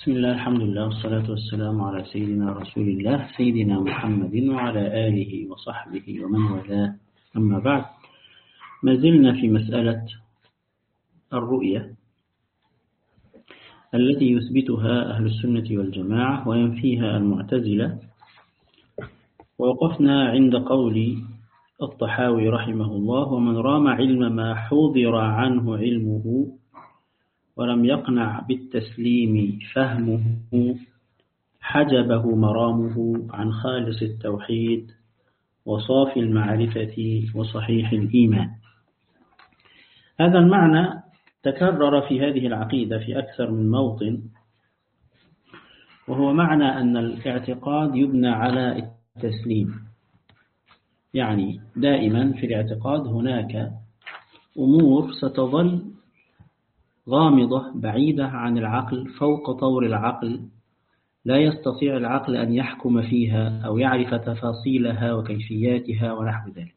بسم الله الحمد لله والصلاة والسلام على سيدنا رسول الله سيدنا محمد وعلى آله وصحبه ومن والاه. أما بعد، ما زلنا في مسألة الرؤية التي يثبتها أهل السنة والجماعة وينفيها المعتزلة، ووقفنا عند قول الطحاوي رحمه الله: ومن رام علم ما حضر عنه علمه ولم يقنع بالتسليم فهمه حجبه مرامه عن خالص التوحيد وصافي المعرفة وصحيح الإيمان. هذا المعنى تكرر في هذه العقيدة في أكثر من موطن، وهو معنى أن الاعتقاد يبنى على التسليم. يعني دائما في الاعتقاد هناك أمور ستظل غامضة بعيدة عن العقل، فوق طور العقل، لا يستطيع العقل أن يحكم فيها أو يعرف تفاصيلها وكيفياتها ونحو ذلك.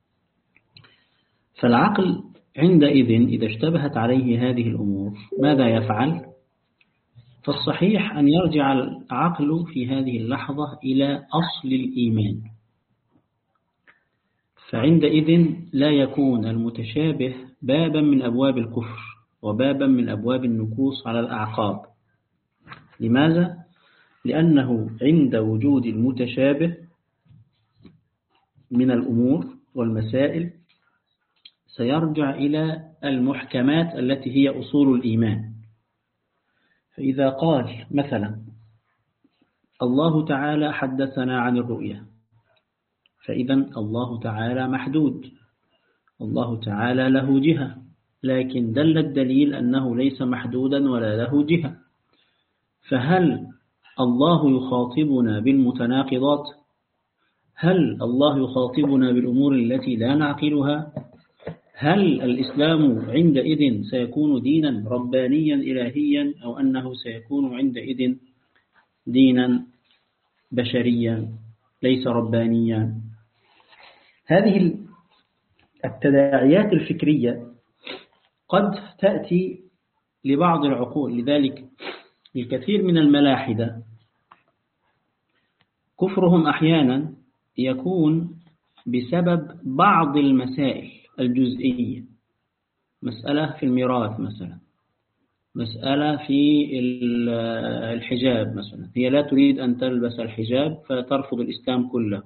فالعقل عندئذ إذا اشتبهت عليه هذه الأمور ماذا يفعل؟ فالصحيح أن يرجع العقل في هذه اللحظة إلى أصل الإيمان، فعندئذ لا يكون المتشابه بابا من أبواب الكفر وبابا من أبواب النكوص على الأعقاب. لماذا؟ لأنه عند وجود المتشابه من الأمور والمسائل سيرجع إلى المحكمات التي هي أصول الإيمان. فإذا قال مثلا الله تعالى حدثنا عن الرؤية، فإذا الله تعالى محدود، الله تعالى له جهة، لكن دل الدليل أنه ليس محدودا ولا له جهة. فهل الله يخاطبنا بالمتناقضات؟ هل الله يخاطبنا بالأمور التي لا نعقلها؟ هل الإسلام عندئذ سيكون دينا ربانيا إلهيا، أو أنه سيكون عندئذ دينا بشريا ليس ربانيا؟ هذه التداعيات الفكرية قد تأتي لبعض العقول. لذلك الكثير من الملاحدة كفرهم أحيانا يكون بسبب بعض المسائل الجزئية، مسألة في الميراث مثلا، مسألة في الحجاب مثلا، هي لا تريد أن تلبس الحجاب فترفض الإسلام كله.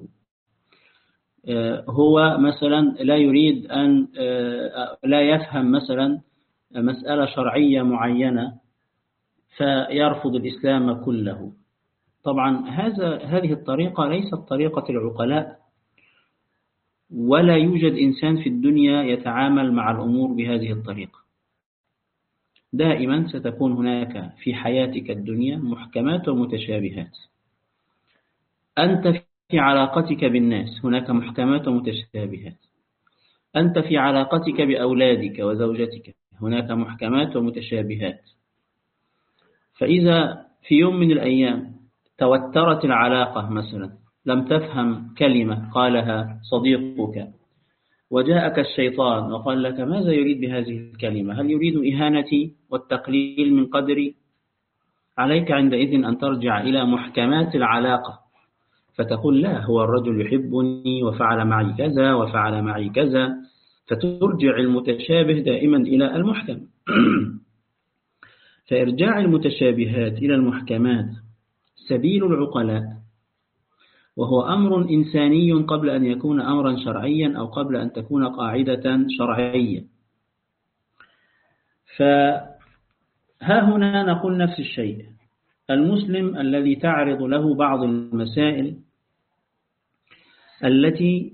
هو مثلا لا يريد أن لا يفهم مثلا مسألة شرعية معينة فيرفض الإسلام كله. طبعا هذه الطريقة ليست طريقة العقلاء، ولا يوجد إنسان في الدنيا يتعامل مع الأمور بهذه الطريقة. دائما ستكون هناك في حياتك الدنيا محكمات ومتشابهات. أنت في علاقتك بالناس هناك محكمات ومتشابهات، أنت في علاقتك بأولادك وزوجتك هناك محكمات ومتشابهات. فإذا في يوم من الأيام توترت العلاقة مثلا، لم تفهم كلمة قالها صديقك وجاءك الشيطان وقال لك ماذا يريد بهذه الكلمة؟ هل يريد إهانتي والتقليل من قدري؟ عليك عندئذ أن ترجع إلى محكمات العلاقة فتقول لا، هو الرجل يحبني وفعل معي كذا وفعل معي كذا، فترجع المتشابه دائما إلى المحكم. فإرجاع المتشابهات إلى المحكمات سبيل العقلاء، وهو أمر إنساني قبل أن يكون أمرا شرعيا أو قبل أن تكون قاعدة شرعية. فها هنا نقول نفس الشيء. المسلم الذي تعرض له بعض المسائل التي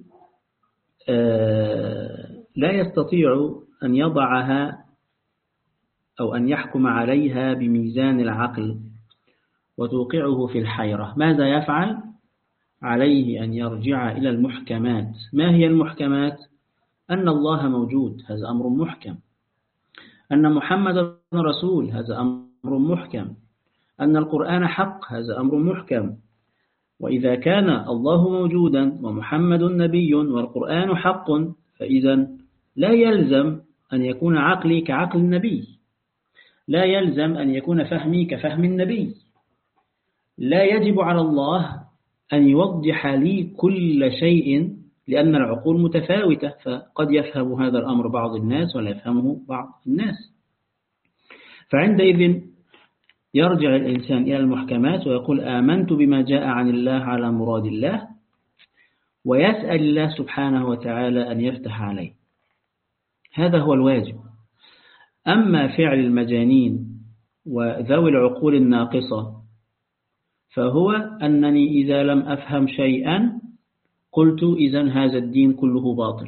لا يستطيع أن يضعها أو أن يحكم عليها بميزان العقل وتوقعه في الحيرة، ماذا يفعل؟ عليه أن يرجع إلى المحكمات. ما هي المحكمات؟ أن الله موجود، هذا أمر محكم. أن محمد رسول، هذا أمر محكم. أن القرآن حق، هذا أمر محكم. وإذا كان الله موجودا ومحمد نبي والقرآن حق، فإذا لا يلزم أن يكون عقلي كعقل النبي. لا يلزم أن يكون فهمي كفهم النبي. لا يجب على الله أن يوضح لي كل شيء، لأن العقول متفاوتة، فقد يفهم هذا الأمر بعض الناس ولا يفهمه بعض الناس. فعندئذ يرجع الإنسان إلى المحكمات ويقول آمنت بما جاء عن الله على مراد الله، ويسأل الله سبحانه وتعالى أن يفتح عليه. هذا هو الواجب. أما فعل المجانين وذوي العقول الناقصة فهو أنني إذا لم أفهم شيئا قلت إذن هذا الدين كله باطل.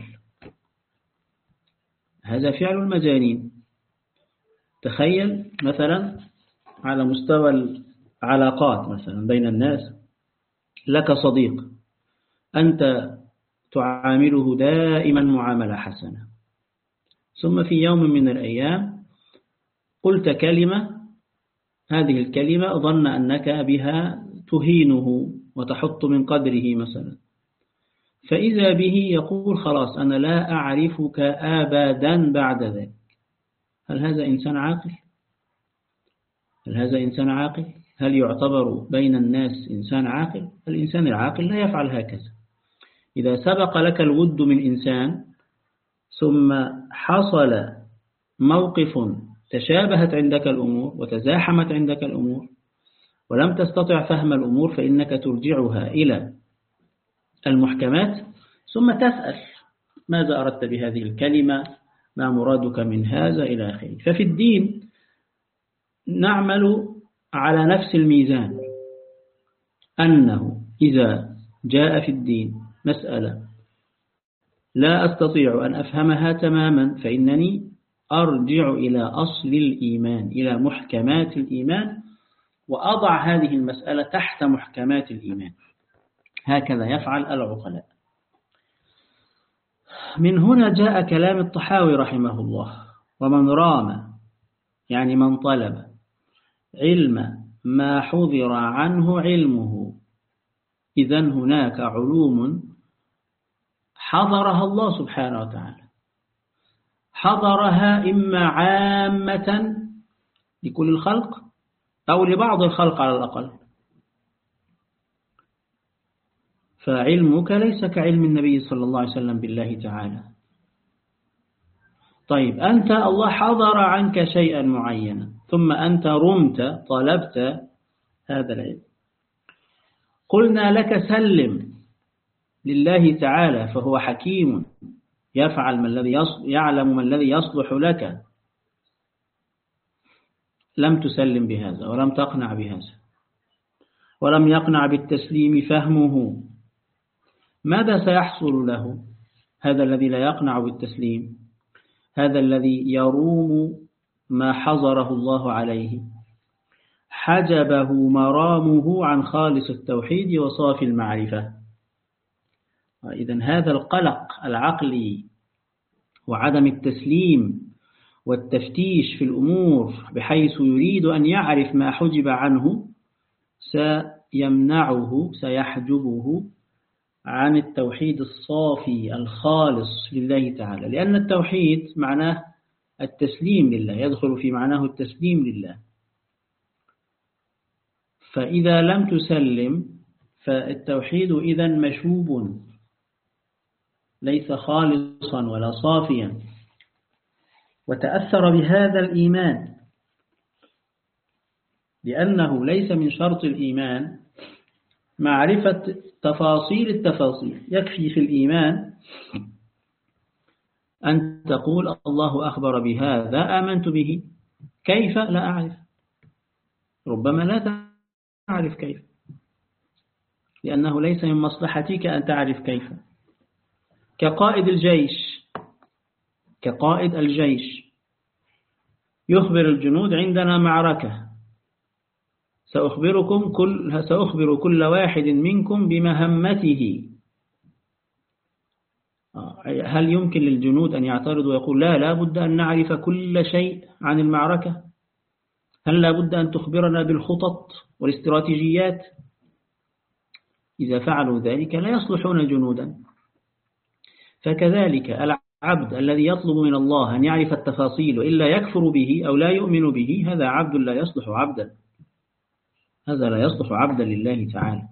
هذا فعل المجانين. تخيل مثلا على مستوى العلاقات مثلا بين الناس، لك صديق أنت تعامله دائما معاملة حسنة، ثم في يوم من الأيام قلت كلمة، هذه الكلمة ظن أنك بها تهينه وتحط من قدره مثلا، فإذا به يقول خلاص أنا لا أعرفك أبدا بعد ذلك. هل هذا إنسان عاقل؟ هل هذا إنسان عاقل؟ هل يعتبر بين الناس إنسان عاقل؟ الإنسان العاقل لا يفعل هكذا. إذا سبق لك الود من إنسان ثم حصل موقف تشابهت عندك الأمور وتزاحمت عندك الأمور ولم تستطع فهم الأمور، فإنك ترجعها إلى المحكمات ثم تسأل ماذا أردت بهذه الكلمة، ما مرادك من هذا إلى آخره. ففي الدين نعمل على نفس الميزان، أنه إذا جاء في الدين مسألة لا أستطيع أن أفهمها تماما فإنني أرجع إلى أصل الإيمان، إلى محكمات الإيمان، وأضع هذه المسألة تحت محكمات الإيمان. هكذا يفعل العقلاء. من هنا جاء كلام الطحاوي رحمه الله: ومن رام، يعني من طلب علم ما حضر عنه علمه، إذن هناك علوم حضرها الله سبحانه وتعالى، حضرها إما عامة لكل الخلق أو لبعض الخلق على الأقل. فعلمك ليس كعلم النبي صلى الله عليه وسلم بالله تعالى. طيب أنت الله حضر عنك شيئا معينا ثم أنت رمت طلبت هذا العلم، قلنا لك سلم لله تعالى فهو حكيم يفعل ما الذي يعلم ما الذي يصلح لك. لم تسلم بهذا ولم تقنع بهذا ولم يقنع بالتسليم فهمه، ماذا سيحصل له؟ هذا الذي لا يقنع بالتسليم، هذا الذي يروم ما حضره الله عليه، حجبه مرامه عن خالص التوحيد وصافي المعرفة. إذن هذا القلق العقلي وعدم التسليم والتفتيش في الأمور بحيث يريد أن يعرف ما حجب عنه سيمنعه، سيحجبه عن التوحيد الصافي الخالص لله تعالى، لأن التوحيد معناه التسليم لله، يدخل في معناه التسليم لله. فإذا لم تسلم فالتوحيد إذن مشوب، ليس خالصا ولا صافيا، وتأثر بهذا الإيمان، لأنه ليس من شرط الإيمان معرفة تفاصيل التفاصيل. يكفي في الإيمان أن تقول الله أخبر بهذا آمنت به، كيف لا أعرف، ربما لا تعرف كيف، لأنه ليس من مصلحتك أن تعرف كيف. كقائد الجيش يخبر الجنود عندنا معركة، سأخبر كل واحد منكم بمهمته. هل يمكن للجنود أن يعترضوا ويقول لا بد أن نعرف كل شيء عن المعركة؟ هل لا بد أن تخبرنا بالخطط والاستراتيجيات؟ إذا فعلوا ذلك لا يصلحون جنودا. فكذلك عبد الذي يطلب من الله أن يعرف التفاصيل وإلا يكفر به أو لا يؤمن به، هذا عبد لا يصلح عبدا، هذا لا يصلح عبدا لله تعالى.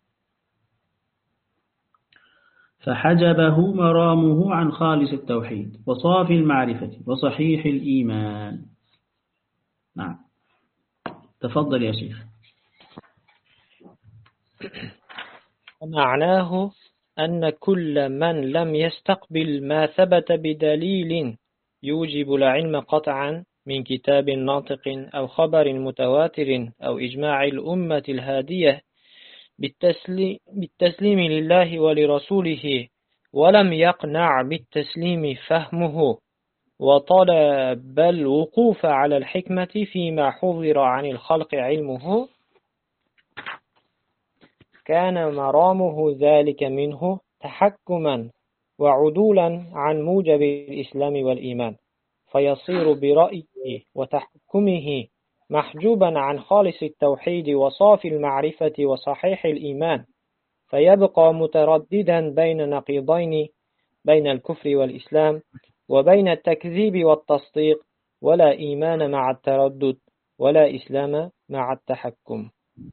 فحجبه مرامه عن خالص التوحيد وصافي المعرفة وصحيح الإيمان. نعم، تفضل يا شيخ. معناه أن كل من لم يستقبل ما ثبت بدليل يوجب العلم قطعا من كتاب ناطق أو خبر متواتر أو إجماع الأمة الهادية بالتسليم لله ولرسوله، ولم يقنع بالتسليم فهمه وطلب الوقوف على الحكمة فيما حضر عن الخلق علمه، كان مرامه ذلك منه تحكما وعدولا عن موجب الإسلام والإيمان، فيصير برأيه وتحكمه محجوبا عن خالص التوحيد وصافي المعرفة وصحيح الإيمان، فيبقى مترددا بين نقيضين، بين الكفر والإسلام وبين التكذيب والتصديق، ولا إيمان مع التردد ولا إسلام مع التحكم.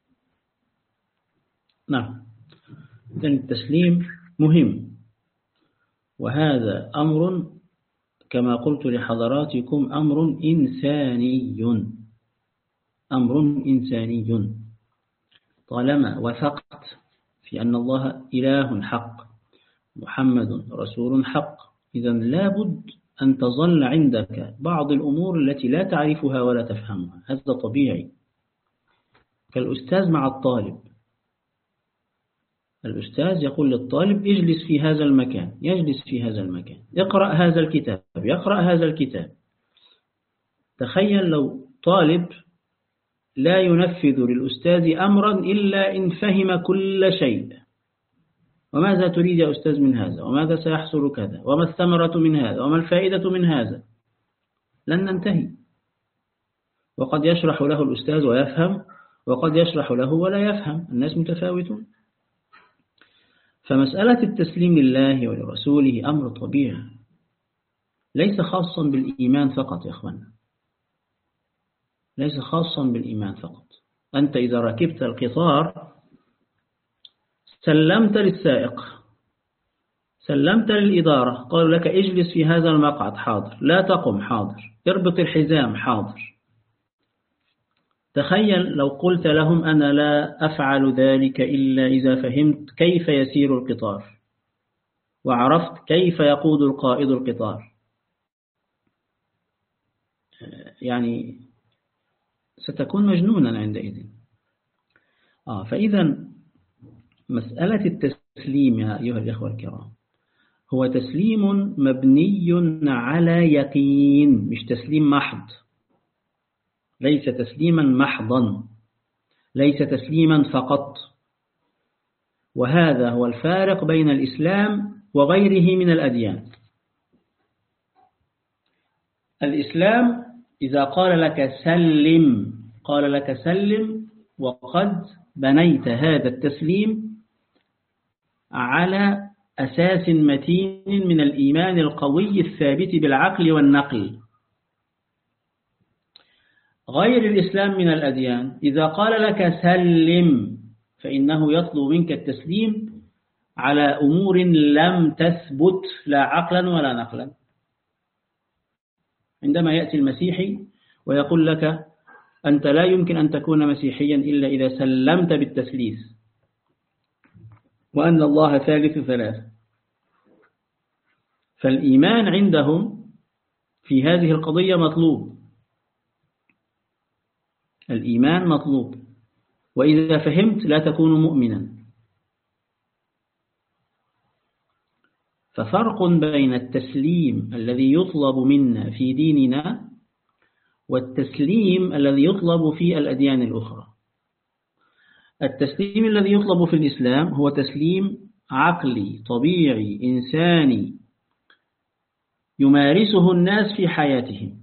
نعم، إذن التسليم مهم، وهذا أمر كما قلت لحضراتكم أمر إنساني، أمر إنساني. طالما وثقت في أن الله إله حق محمد رسول حق، إذن لابد أن تظل عندك بعض الأمور التي لا تعرفها ولا تفهمها، هذا طبيعي. كالأستاذ مع الطالب، الأستاذ يقول للطالب اجلس في هذا المكان، يجلس في هذا المكان، اقرأ هذا الكتاب، يقرأ هذا الكتاب. تخيل لو طالب لا ينفذ للأستاذ أمرا إلا إن فهم كل شيء، وماذا تريد يا أستاذ من هذا، وماذا سيحصل كذا، وما الثمرة من هذا، وما الفائدة من هذا، لن ننتهي. وقد يشرح له الأستاذ ويفهم، وقد يشرح له ولا يفهم، الناس متفاوتون. فمسألة التسليم لله ولرسوله أمر طبيعي، ليس خاصا بالإيمان فقط يا أخوانا، ليس خاصا بالإيمان فقط. أنت إذا ركبت القطار سلمت للسائق، سلمت للإدارة، قالوا لك اجلس في هذا المقعد، حاضر، لا تقم، حاضر، اربط الحزام، حاضر. تخيل لو قلت لهم أنا لا أفعل ذلك إلا إذا فهمت كيف يسير القطار وعرفت كيف يقود القائد القطار، يعني ستكون مجنونا عندئذ. فإذا مسألة التسليم يا أيها الإخوة الكرام هو تسليم مبني على يقين، مش تسليم محض، ليس تسليما محضا، ليس تسليما فقط. وهذا هو الفارق بين الإسلام وغيره من الأديان. الإسلام إذا قال لك سلم، قال لك سلم وقد بنيت هذا التسليم على أساس متين من الإيمان القوي الثابت بالعقل والنقل. غير الإسلام من الأديان إذا قال لك سلم فإنه يطلب منك التسليم على أمور لم تثبت لا عقلا ولا نقلا. عندما يأتي المسيحي ويقول لك أنت لا يمكن أن تكون مسيحيا إلا إذا سلمت بالتثليث وأن الله ثالث ثلاثة، فالإيمان عندهم في هذه القضية مطلوب، الإيمان مطلوب، وإذا فهمت لا تكون مؤمنا. ففرق بين التسليم الذي يطلب منا في ديننا والتسليم الذي يطلب في الأديان الأخرى. التسليم الذي يطلب في الإسلام هو تسليم عقلي طبيعي إنساني يمارسه الناس في حياتهم،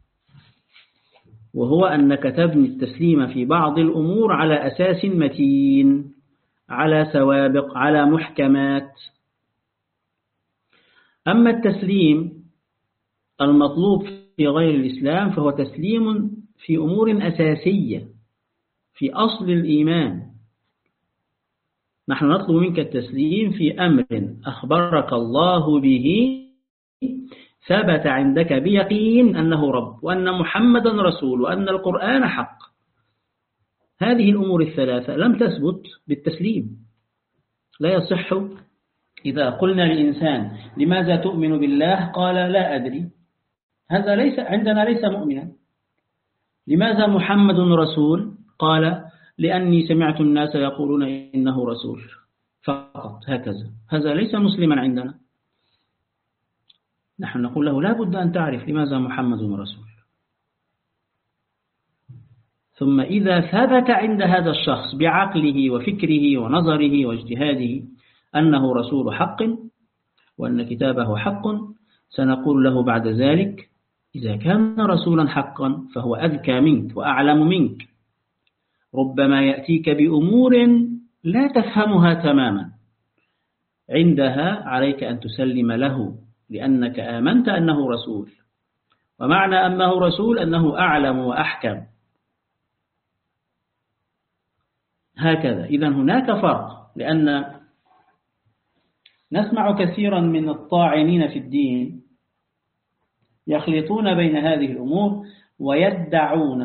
وهو أنك تبني التسليم في بعض الأمور على أساس متين، على سوابق، على محكمات. أما التسليم المطلوب في غير الإسلام فهو تسليم في أمور أساسية في أصل الإيمان. نحن نطلب منك التسليم في أمر أخبرك الله به ثبت عندك بيقين أنه رب، وأن محمدا رسول، وأن القرآن حق. هذه الأمور الثلاثة لم تثبت بالتسليم. لا يصح إذا قلنا لإنسان لماذا تؤمن بالله قال لا أدري، هذا ليس عندنا، ليس مؤمنا. لماذا محمد رسول قال لأني سمعت الناس يقولون إنه رسول فقط، هكذا، هذا ليس مسلما عندنا. نحن نقول له لا بد أن تعرف لماذا محمد رسول. ثم إذا ثبت عند هذا الشخص بعقله وفكره ونظره واجتهاده أنه رسول حق وأن كتابه حق، سنقول له بعد ذلك إذا كان رسولا حقا فهو أذكى منك وأعلم منك، ربما يأتيك بأمور لا تفهمها تماما، عندها عليك أن تسلم له لأنك آمنت أنه رسول، ومعنى أنه رسول أنه أعلم وأحكم. هكذا. إذن هناك فرق، لأن نسمع كثيرا من الطاعنين في الدين يخلطون بين هذه الأمور ويدعون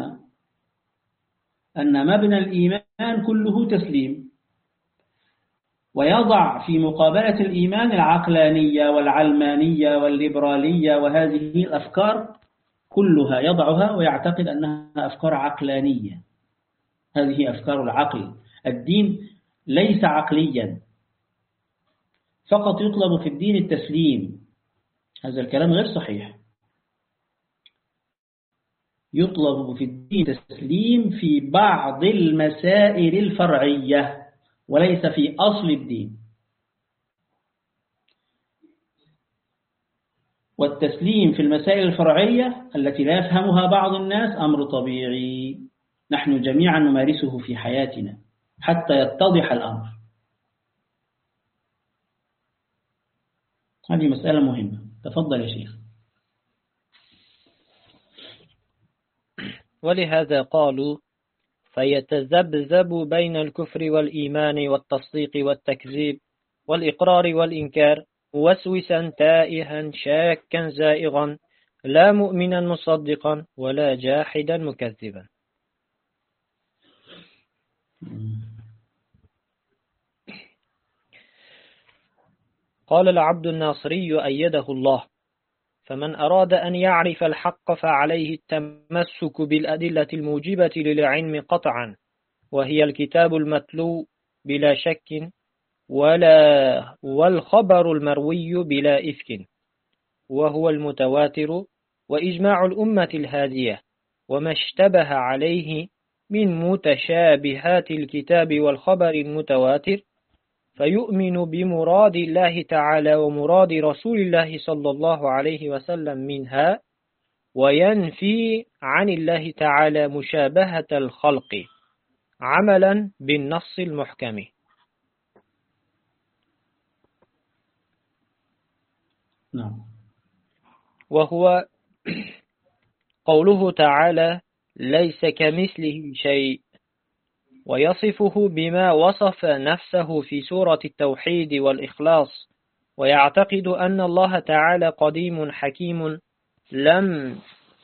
أن مبنى الإيمان كله تسليم، ويضع في مقابلة الإيمان العقلانية والعلمانية والليبرالية، وهذه الأفكار كلها يضعها ويعتقد أنها أفكار عقلانية. هذه أفكار العقل. الدين ليس عقليا، فقط يطلب في الدين التسليم. هذا الكلام غير صحيح. يطلب في الدين التسليم في بعض المسائل الفرعية وليس في أصل الدين. والتسليم في المسائل الفرعية التي لا يفهمها بعض الناس أمر طبيعي، نحن جميعا نمارسه في حياتنا حتى يتضح الأمر. هذه مسألة مهمة. تفضل يا شيخ. ولهذا قالوا فيتذبذب بين الكفر والإيمان والتصديق والتكذيب والإقرار والإنكار موسوسا تائها شاكا زائغا لا مؤمنا مصدقا ولا جاحدا مكذبا. قال العبد الناصري أيده الله: فمن أراد أن يعرف الحق فعليه التمسك بالأدلة الموجبة للعلم قطعا، وهي الكتاب المتلو بلا شك والخبر المروي بلا إفك، وهو المتواتر وإجماع الأمة الهادية، وما اشتبه عليه من متشابهات الكتاب والخبر المتواتر، فيؤمن بمراد الله تعالى ومراد رسول الله صلى الله عليه وسلم منها، وينفي عن الله تعالى مشابهة الخلق عملا بالنص المحكم. نعم. وهو قوله تعالى: ليس كمثله شيء، ويصفه بما وصف نفسه في سورة التوحيد والإخلاص، ويعتقد أن الله تعالى قديم حكيم لم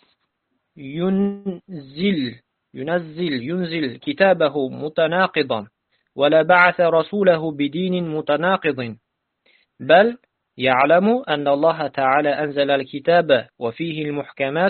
ينزل كتابه متناقضا، ولا بعث رسوله بدين متناقض، بل يعلم أن الله تعالى أنزل الكتاب وفيه المحكمات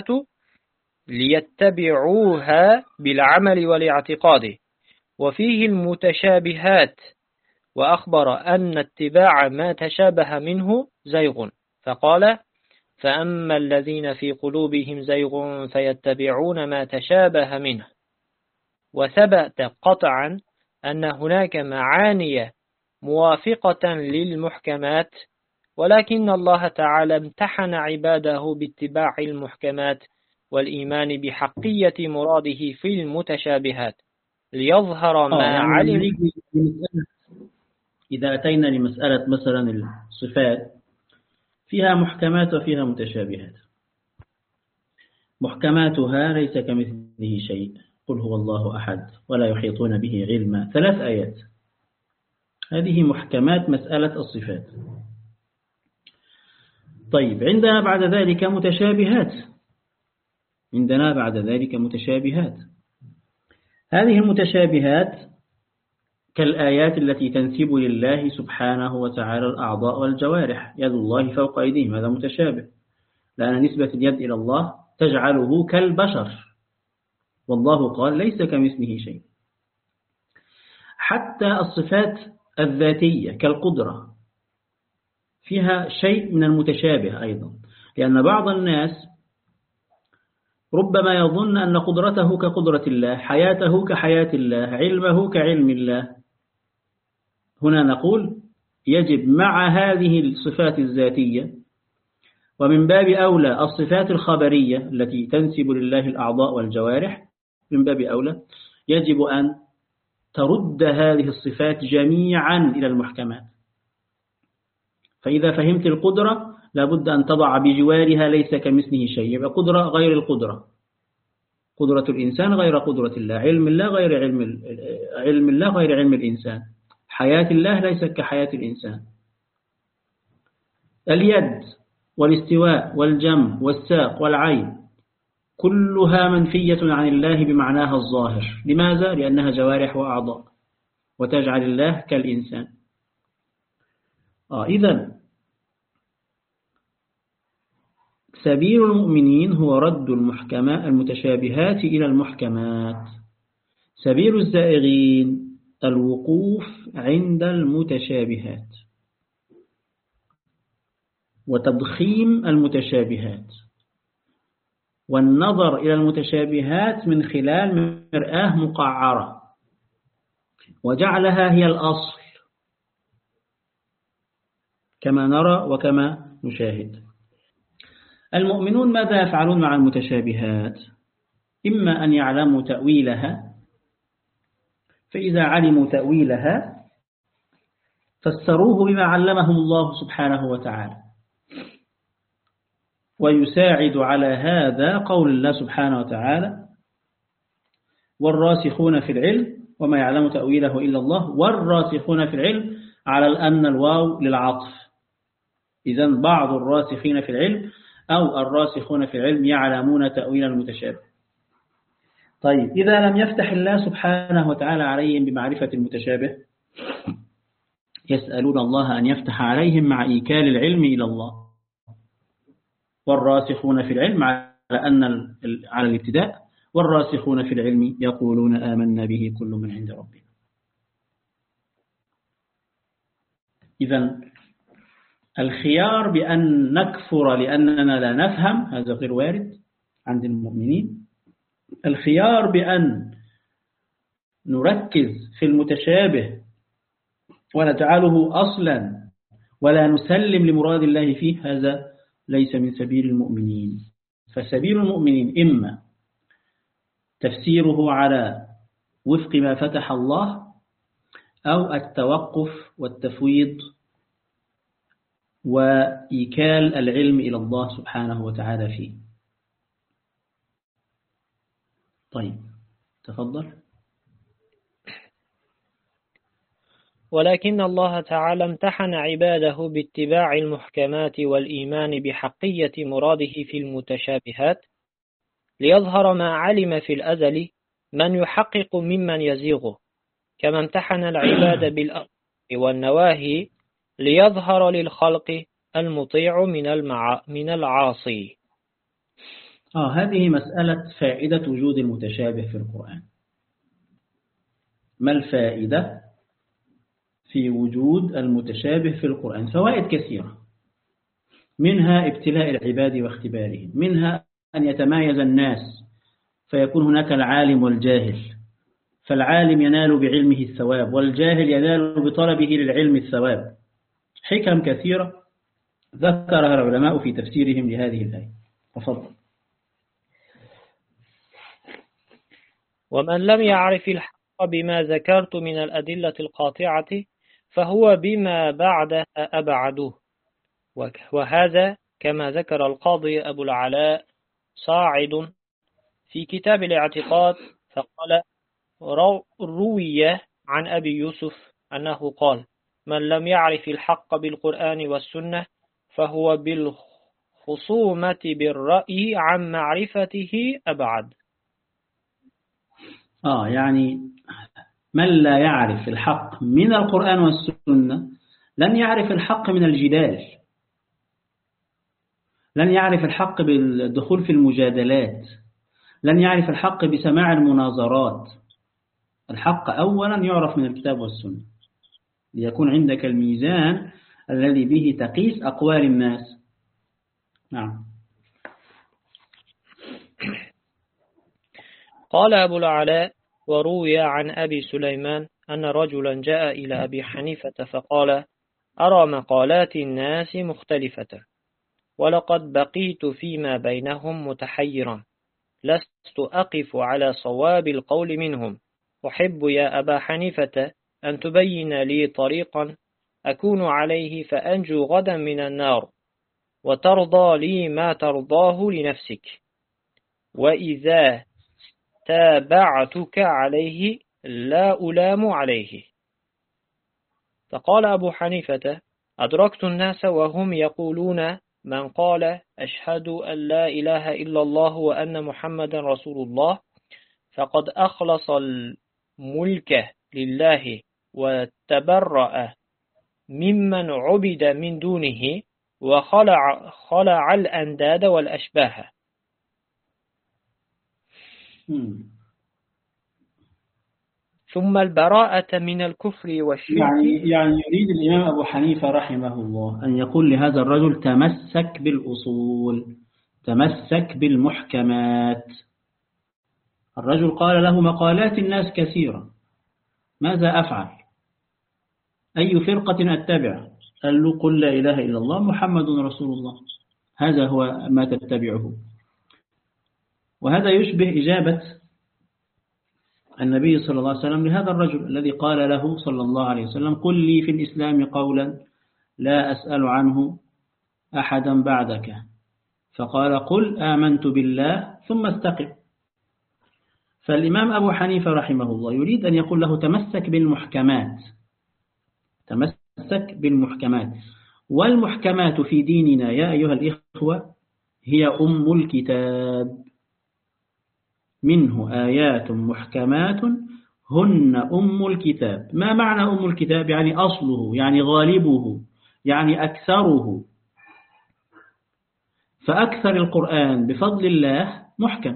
ليتبعوها بالعمل والاعتقاد، وفيه المتشابهات، وأخبر أن اتباع ما تشابه منه زيغ، فقال: فأما الذين في قلوبهم زيغ فيتبعون ما تشابه منه. وثبت قطعا أن هناك معاني موافقة للمحكمات، ولكن الله تعالى امتحن عباده باتباع المحكمات والإيمان بحقية مراده في المتشابهات ليظهر ما علم. إذا أتينا لمسألة مثلا الصفات، فيها محكمات وفيها متشابهات. محكماتها ليس كمثله شيء، قل هو الله أحد ولا يحيطون به علما، 3 آيات. هذه محكمات مسألة الصفات. طيب عندنا بعد ذلك متشابهات. هذه المتشابهات كالآيات التي تنسب لله سبحانه وتعالى الأعضاء والجوارح، يد الله فوق أيديهم، هذا متشابه، لأن نسبة اليد إلى الله تجعله كالبشر، والله قال ليس كمثله شيء. حتى الصفات الذاتية كالقدرة فيها شيء من المتشابه أيضا، لأن بعض الناس ربما يظن أن قدرته كقدرة الله، حياته كحياة الله، علمه كعلم الله. هنا نقول يجب مع هذه الصفات الذاتية ومن باب أولى الصفات الخبرية التي تنسب لله الأعضاء والجوارح، من باب أولى يجب أن ترد هذه الصفات جميعا إلى المحكمات. فإذا فهمت القدرة لابد أن تضع بجوارها ليس كمثله شيء، يبقى قدرة غير القدرة، قدرة الإنسان غير قدرة الله، علم الله غير علم الإنسان، حياة الله ليست كحياة الإنسان. اليد والاستواء والجنب والساق والعين كلها منفية عن الله بمعناها الظاهر. لماذا؟ لأنها جوارح وأعضاء وتجعل الله كالإنسان. إذن سبيل المؤمنين هو رد المتشابهات إلى المحكمات، سبيل الزائغين الوقوف عند المتشابهات وتضخيم المتشابهات والنظر إلى المتشابهات من خلال مرآة مقعرة وجعلها هي الأصل كما نرى وكما نشاهد. المؤمنون ماذا يفعلون مع المتشابهات؟ إما أن يعلموا تأويلها، فإذا علموا تأويلها فسروه بما علمهم الله سبحانه وتعالى. ويساعد على هذا قول الله سبحانه وتعالى والراسخون في العلم وما يعلم تأويله إلا الله، والراسخون في العلم على أن الواو للعطف. إذن بعض الراسخين في العلم أو الراسخون في العلم يعلمون تأويل المتشابه. طيب إذا لم يفتح الله سبحانه وتعالى عليهم بمعرفة المتشابه يسألون الله أن يفتح عليهم مع إيكال العلم إلى الله. والراسخون في العلم على الابتداء، والراسخون في العلم يقولون آمنا به كل من عند ربنا. إذن الخيار بأن نكفر لأننا لا نفهم هذا غير وارد عند المؤمنين. الخيار بأن نركز في المتشابه ونجعله أصلا ولا نسلم لمراد الله فيه، هذا ليس من سبيل المؤمنين. فسبيل المؤمنين إما تفسيره على وفق ما فتح الله، أو التوقف والتفويض وإيكال العلم إلى الله سبحانه وتعالى فيه. طيب تفضل. ولكن الله تعالى امتحن عباده باتباع المحكمات والإيمان بحقية مراده في المتشابهات ليظهر ما علم في الأزل من يحقق ممن يزيغه، كما امتحن العباد بالأمر والنواهي ليظهر للخلق المطيع من العاصي. هذه مسألة فائدة وجود المتشابه في القرآن. ما الفائدة في وجود المتشابه في القرآن؟ فوائد كثيرة، منها ابتلاء العباد واختبارهم، منها أن يتمايز الناس فيكون هناك العالم والجاهل، فالعالم ينال بعلمه الثواب والجاهل ينال بطلبه للعلم الثواب. حكم كثيرة ذكرها العلماء في تفسيرهم لهذه الآية. تفضل. ومن لم يعرف الحق بما ذكرت من الأدلة القاطعة فهو بما بعدها أبعده، وهذا كما ذكر القاضي أبو العلاء صاعد في كتاب الاعتقاد، فقال: روي عن أبي يوسف أنه قال: من لم يعرف الحق بالقرآن والسنة فهو بالخصومة بالرأي عن معرفته أبعد. يعني من لا يعرف الحق من القرآن والسنة لن يعرف الحق من الجدال، لن يعرف الحق بالدخول في المجادلات، لن يعرف الحق بسماع المناظرات. الحق أولا يعرف من الكتاب والسنة، ليكون عندك الميزان الذي به تقيس أقوال الناس. نعم. قال أبو العلاء: وروي عن أبي سليمان أن رجلا جاء إلى أبي حنيفة فقال: أرى مقالات الناس مختلفة، ولقد بقيت فيما بينهم متحيرا، لست أقف على صواب القول منهم، أحب يا أبا حنيفة أن تبين لي طريقا أكون عليه فأنجو غدا من النار، وترضى لي ما ترضاه لنفسك، وإذا تابعتك عليه لا ألام عليه. فقال أبو حنيفة: أدركت الناس وهم يقولون: من قال أشهد أن لا إله إلا الله وأن محمد رسول الله فقد أخلص الملك لله وتبرأ ممن عبد من دونه وخلع الأنداد والأشباه. ثم البراءة من الكفر والشرك. يعني يريد الإمام أبو حنيفة رحمه الله أن يقول لهذا الرجل: تمسك بالأصول، تمسك بالمحكمات. الرجل قال له: مقالات الناس كثيرة، ماذا أفعل؟ أي فرقة أتبع؟ قال له: قل لا إله إلا الله محمد رسول الله، هذا هو ما تتبعه. وهذا يشبه إجابة النبي صلى الله عليه وسلم لهذا الرجل الذي قال له صلى الله عليه وسلم: قل لي في الإسلام قولا لا أسأل عنه أحدا بعدك. فقال: قل آمنت بالله ثم استقم. فالإمام أبو حنيفة رحمه الله يريد أن يقول له: تمسك بالمحكمات، تمسك بالمحكمات. والمحكمات في ديننا يا أيها الإخوة هي أم الكتاب، منه آيات محكمات هن أم الكتاب. ما معنى أم الكتاب؟ يعني أصله، يعني غالبه، يعني أكثره. فأكثر القرآن بفضل الله محكم.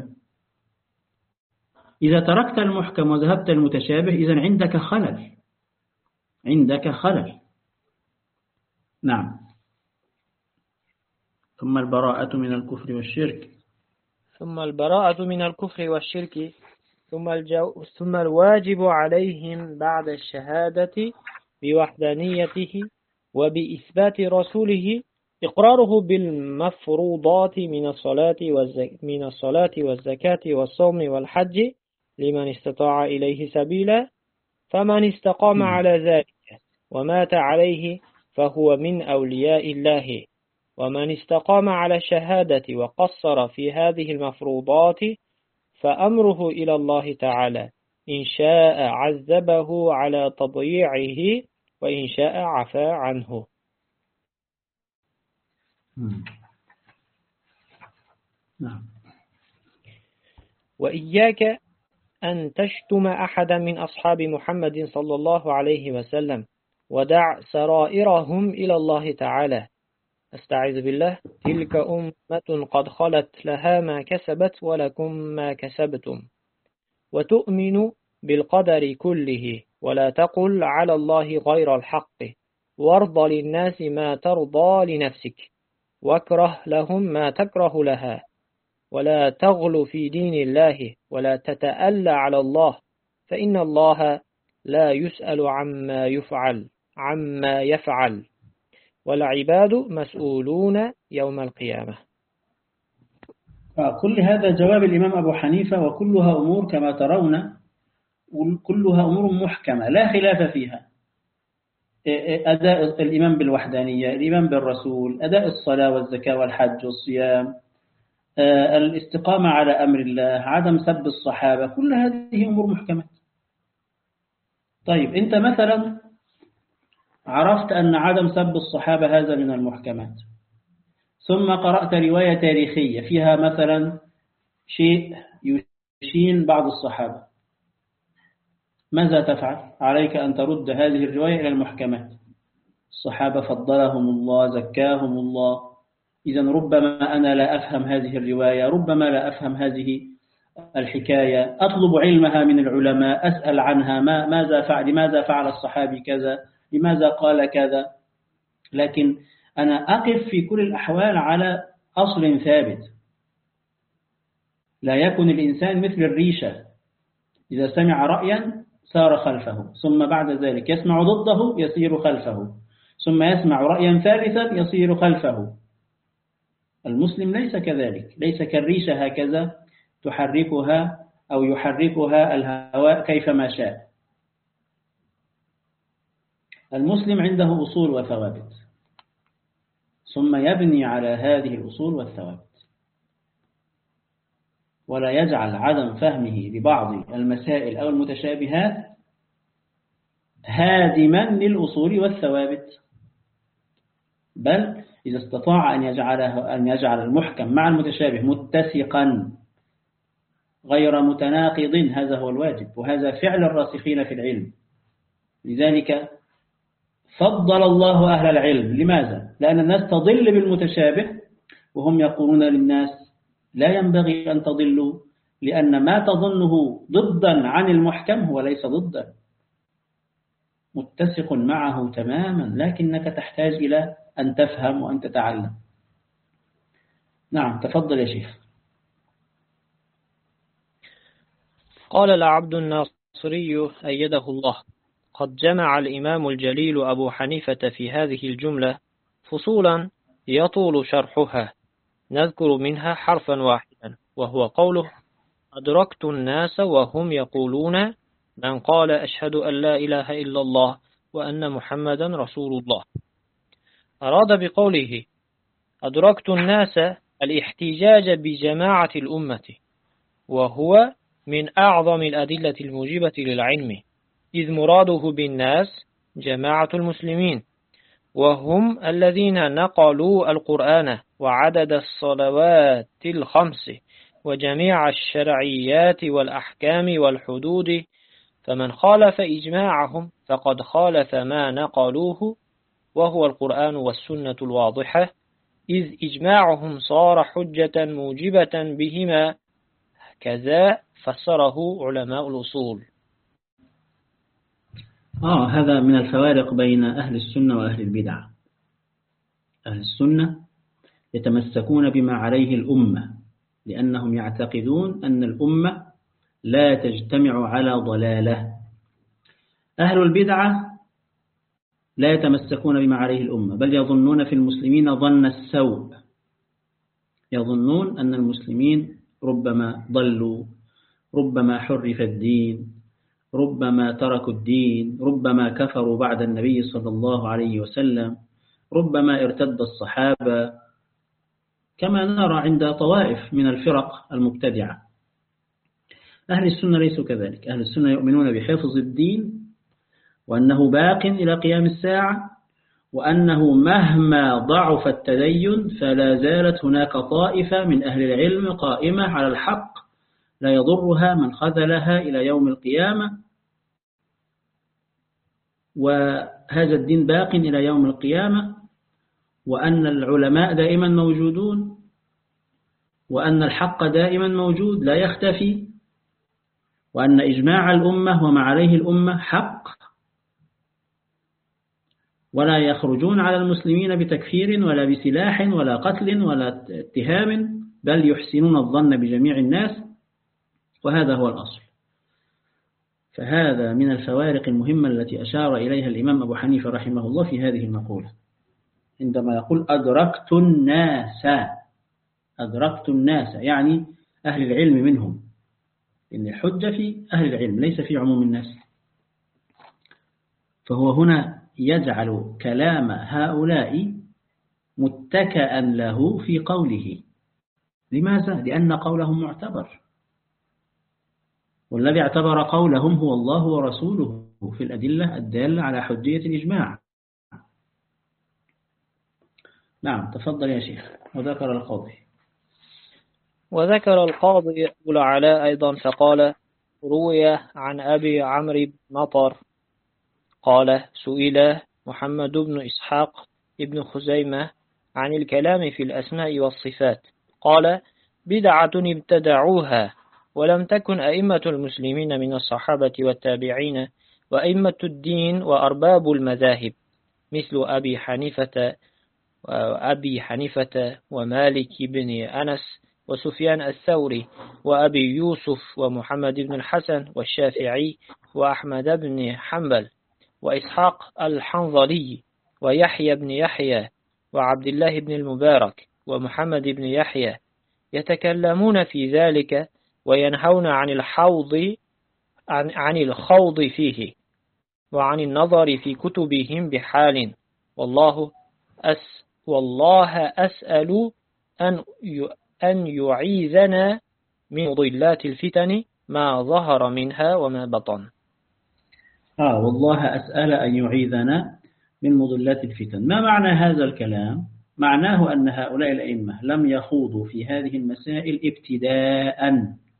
إذا تركت المحكم وذهبت المتشابه إذن عندك خلل، عندك خلل. نعم. ثم البراءة من الكفر والشرك. ثم البراءة من الكفر والشرك. ثم الواجب عليهم بعد الشهادة بوحدانيته وبإثبات رسوله إقراره بالمفروضات من الصلاة والزكاة والصوم والحج لمن استطاع إليه سبيلا، فمن استقام على ذلك ومات عليه فهو من أولياء الله، ومن استقام على الشهادة وقصر في هذه المفروضات فأمره إلى الله تعالى، إن شاء عذبه على تضييعه وإن شاء عفى عنه. وإياك أن تشتم أحدا من أصحاب محمد صلى الله عليه وسلم، ودع سرائرهم إلى الله تعالى. أستعيذ بالله: تلك أمة قد خلت لها ما كسبت ولكم ما كسبتم. وتؤمن بالقدر كله، ولا تقل على الله غير الحق، وارض للناس ما ترضى لنفسك، واكره لهم ما تكره لها، ولا تغل في دين الله، ولا تتألى على الله، فإن الله لا يسأل عما يفعل والعباد مسؤولون يوم القيامة. كل هذا جواب الإمام أبو حنيفة، وكلها أمور كما ترون، كلها أمور محكمة لا خلاف فيها. أداء الإيمان بالوحدانية، الإيمان بالرسول، أداء الصلاة والزكاة والحج والصيام، الاستقامة على أمر الله، عدم سب الصحابة، كل هذه أمور محكمات. طيب أنت مثلا عرفت أن عدم سب الصحابة هذا من المحكمات، ثم قرأت رواية تاريخية فيها مثلا شيء يشين بعض الصحابة، ماذا تفعل؟ عليك أن ترد هذه الرواية إلى المحكمات. الصحابة فضلهم الله، زكاهم الله. إذن ربما أنا لا أفهم هذه الرواية، ربما لا أفهم هذه الحكاية، أطلب علمها من العلماء، أسأل عنها لماذا فعل الصحابي كذا، لماذا قال كذا. لكن أنا أقف في كل الأحوال على أصل ثابت. لا يكون الإنسان مثل الريشة، إذا سمع رأيا سار خلفه، ثم بعد ذلك يسمع ضده يسير خلفه، ثم يسمع رأيا ثالثا يسير خلفه. المسلم ليس كذلك، ليس كالريشة هكذا تحركها أو يحركها الهواء كيفما شاء. المسلم عنده أصول وثوابت، ثم يبني على هذه الأصول والثوابت، ولا يجعل عدم فهمه لبعض المسائل أو المتشابهات هادما للأصول والثوابت، بل إذا استطاع أن يجعل المحكم مع المتشابه متسقا غير متناقض، هذا هو الواجب، وهذا فعل الراسخين في العلم. لذلك فضل الله أهل العلم. لماذا؟ لأن الناس تضل بالمتشابه، وهم يقولون للناس لا ينبغي أن تضلوا، لأن ما تظنه ضدا عن المحكم هو ليس ضدا، متسق معه تماما، لكنك تحتاج إلى أن تفهم وأن تتعلم. نعم، تفضل يا شيخ. قال العبد الناصري أيده الله: قد جمع الإمام الجليل أبو حنيفة في هذه الجملة فصولا يطول شرحها، نذكر منها حرفا واحدا، وهو قوله: أدركت الناس وهم يقولون من قال أشهد أن لا إله إلا الله وأن محمدا رسول الله. أراد بقوله أدركت الناس الاحتجاج بجماعة الأمة، وهو من أعظم الأدلة الموجبة للعلم، إذ مراده بالناس جماعة المسلمين، وهم الذين نقلوا القرآن وعدد الصلوات الخمس وجميع الشرعيات والأحكام والحدود، فمن خالف إجماعهم فقد خالف ما نقلوه، وهو القرآن والسنة الواضحة، إذ إجماعهم صار حجة موجبة بهما، كذا فسره علماء الأصول. هذا من الفوارق بين أهل السنة وأهل البدع. أهل السنة يتمسكون بما عليه الأمة، لأنهم يعتقدون أن الأمة لا تجتمع على ضلالة. أهل البدعة لا يتمسكون بما عليه الأمة، بل يظنون في المسلمين ظن السوء، يظنون أن المسلمين ربما ضلوا، ربما حرف الدين، ربما تركوا الدين، ربما كفروا بعد النبي صلى الله عليه وسلم، ربما ارتد الصحابة، كما نرى عند طوائف من الفرق المبتدعة. أهل السنة ليسوا كذلك. أهل السنة يؤمنون بحفظ الدين، وأنه باق إلى قيام الساعة، وأنه مهما ضعف التدين فلا زالت هناك طائفة من أهل العلم قائمة على الحق لا يضرها من خذلها إلى يوم القيامة، وهذا الدين باق إلى يوم القيامة، وأن العلماء دائما موجودون، وأن الحق دائما موجود لا يختفي، وأن إجماع الأمة وما عليه الأمة حق، ولا يخرجون على المسلمين بتكفير ولا بسلاح ولا قتل ولا اتهام، بل يحسنون الظن بجميع الناس، وهذا هو الأصل. فهذا من الفوارق المهمة التي أشار إليها الإمام أبو حنيفة رحمه الله في هذه المقولة، عندما يقول أدركت الناس. أدركت الناس يعني أهل العلم منهم، إن الحجة في أهل العلم ليس في عموم الناس. فهو هنا يجعل كلام هؤلاء متكئا له في قوله. لماذا؟ لأن قولهم معتبر، والذي اعتبر قولهم هو الله ورسوله في الأدلة الدالة على حجية الإجماع. نعم، تفضل يا شيخ. وذكر القاضي أبو العلاء أيضا فقال: روي عن أبي عمرو بن مطر قال: سئل محمد بن إسحاق ابن خزيمة عن الكلام في الأسماء والصفات، قال: بدعة ابتدعوها، ولم تكن أئمة المسلمين من الصحابة والتابعين وأئمة الدين وأرباب المذاهب مثل أبي حنيفة ومالك بن أنس وسفيان الثوري وأبي يوسف ومحمد بن الحسن والشافعي وأحمد بن حنبل وإسحاق الحنظلي ويحيى بن يحيى وعبد الله بن المبارك ومحمد بن يحيى، يتكلمون في ذلك وينهون عن الخوض فيه وعن النظر في كتبهم بحال. والله أسأل أن يعيذنا من مضلات الفتن ما ظهر منها وما بطن. والله أسأل أن يعيذنا من مضلات الفتن. ما معنى هذا الكلام؟ معناه أن هؤلاء الأئمة لم يخوضوا في هذه المسائل ابتداء.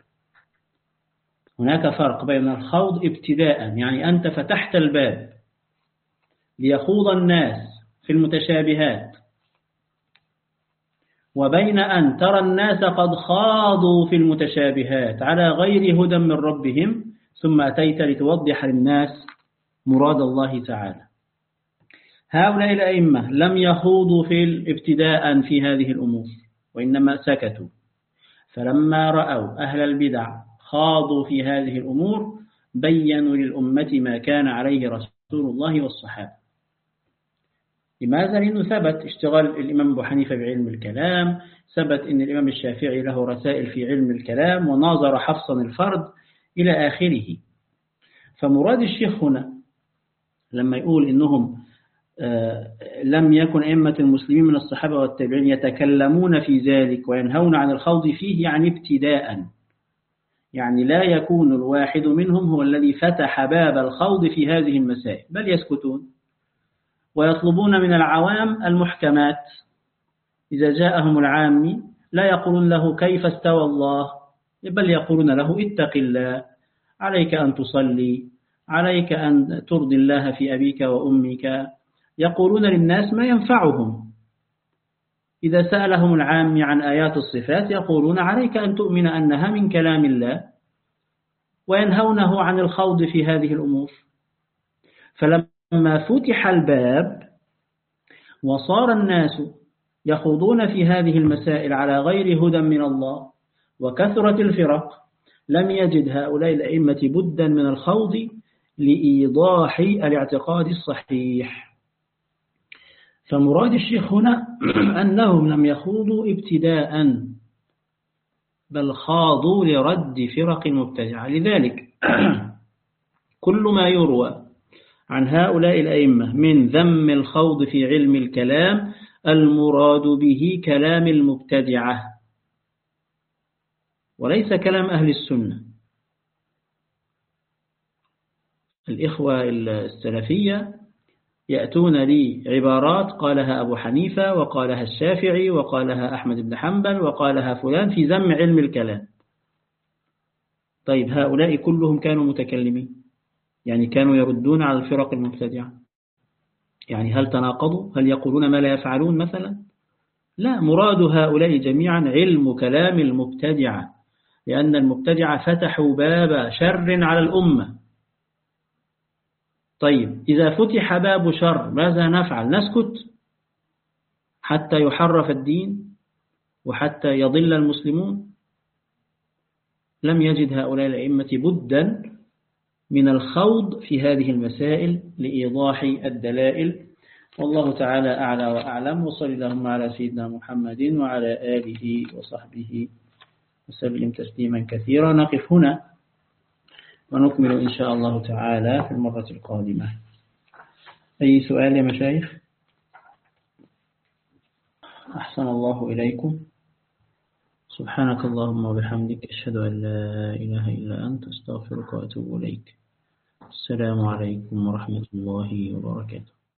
هناك فرق بين الخوض ابتداء، يعني أنت فتحت الباب ليخوض الناس في المتشابهات، وبين أن ترى الناس قد خاضوا في المتشابهات على غير هدى من ربهم، ثم أتيت لتوضح للناس مراد الله تعالى. هؤلاء الأئمة لم يخوضوا في ابتداء في هذه الأمور، وإنما سكتوا، فلما رأوا أهل البدع خاضوا في هذه الأمور بيّنوا للأمة ما كان عليه رسول الله والصحابة. لماذا؟ لأنه ثبت اشتغال الإمام أبو حنيفة بعلم الكلام، ثبت أن الإمام الشافعي له رسائل في علم الكلام، وناظر حفصا الفرد إلى آخره. فمراد الشيخ هنا لما يقول إنهم لم يكن أئمة المسلمين من الصحابة والتابعين يتكلمون في ذلك وينهون عن الخوض فيه، يعني ابتداء، يعني لا يكون الواحد منهم هو الذي فتح باب الخوض في هذه المسائل، بل يسكتون ويطلبون من العوام المحكمات. إذا جاءهم العامي لا يقولون له كيف استوى الله، بل يقولون له اتق الله، عليك أن تصلي، عليك أن ترضي الله في أبيك وأمك. يقولون للناس ما ينفعهم. إذا سألهم العامي عن آيات الصفات يقولون عليك أن تؤمن أنها من كلام الله، وينهونه عن الخوض في هذه الأمور. فلما فتح الباب وصار الناس يخوضون في هذه المسائل على غير هدى من الله وكثرت الفرق، لم يجد هؤلاء الأئمة بدا من الخوض لإيضاح الاعتقاد الصحيح. فمراد الشيخ هنا أنهم لم يخوضوا ابتداء، بل خاضوا لرد فرق مبتدعة. لذلك كل ما يروى عن هؤلاء الأئمة من ذم الخوض في علم الكلام المراد به كلام المبتدعة وليس كلام أهل السنة. الإخوة السلفية يأتون لي عبارات قالها أبو حنيفة وقالها الشافعي وقالها أحمد بن حنبل وقالها فلان في ذم علم الكلام. طيب هؤلاء كلهم كانوا متكلمين، يعني كانوا يردون على الفرق المبتدعة، يعني هل تناقضوا؟ هل يقولون ما لا يفعلون مثلا؟ لا، مراد هؤلاء جميعا علم كلام المبتدعة، لأن المبتدعة فتحوا باب شر على الأمة. طيب إذا فتح باب شر ماذا نفعل؟ نسكت حتى يحرف الدين وحتى يضل المسلمون؟ لم يجد هؤلاء الأئمة بدا من الخوض في هذه المسائل لإيضاح الدلائل. والله تعالى أعلى وأعلم، وصلى اللهم على سيدنا محمد وعلى آله وصحبه وسلم تسليما كثيرا. نقف هنا ونكمل إن شاء الله تعالى في المرة القادمة. أي سؤال يا مشايخ؟ أحسن الله إليكم. سبحانك اللهم وبحمدك، أشهد أن لا إله إلا أنت، أستغفرك وأتوب إليك. السلام عليكم ورحمة الله وبركاته.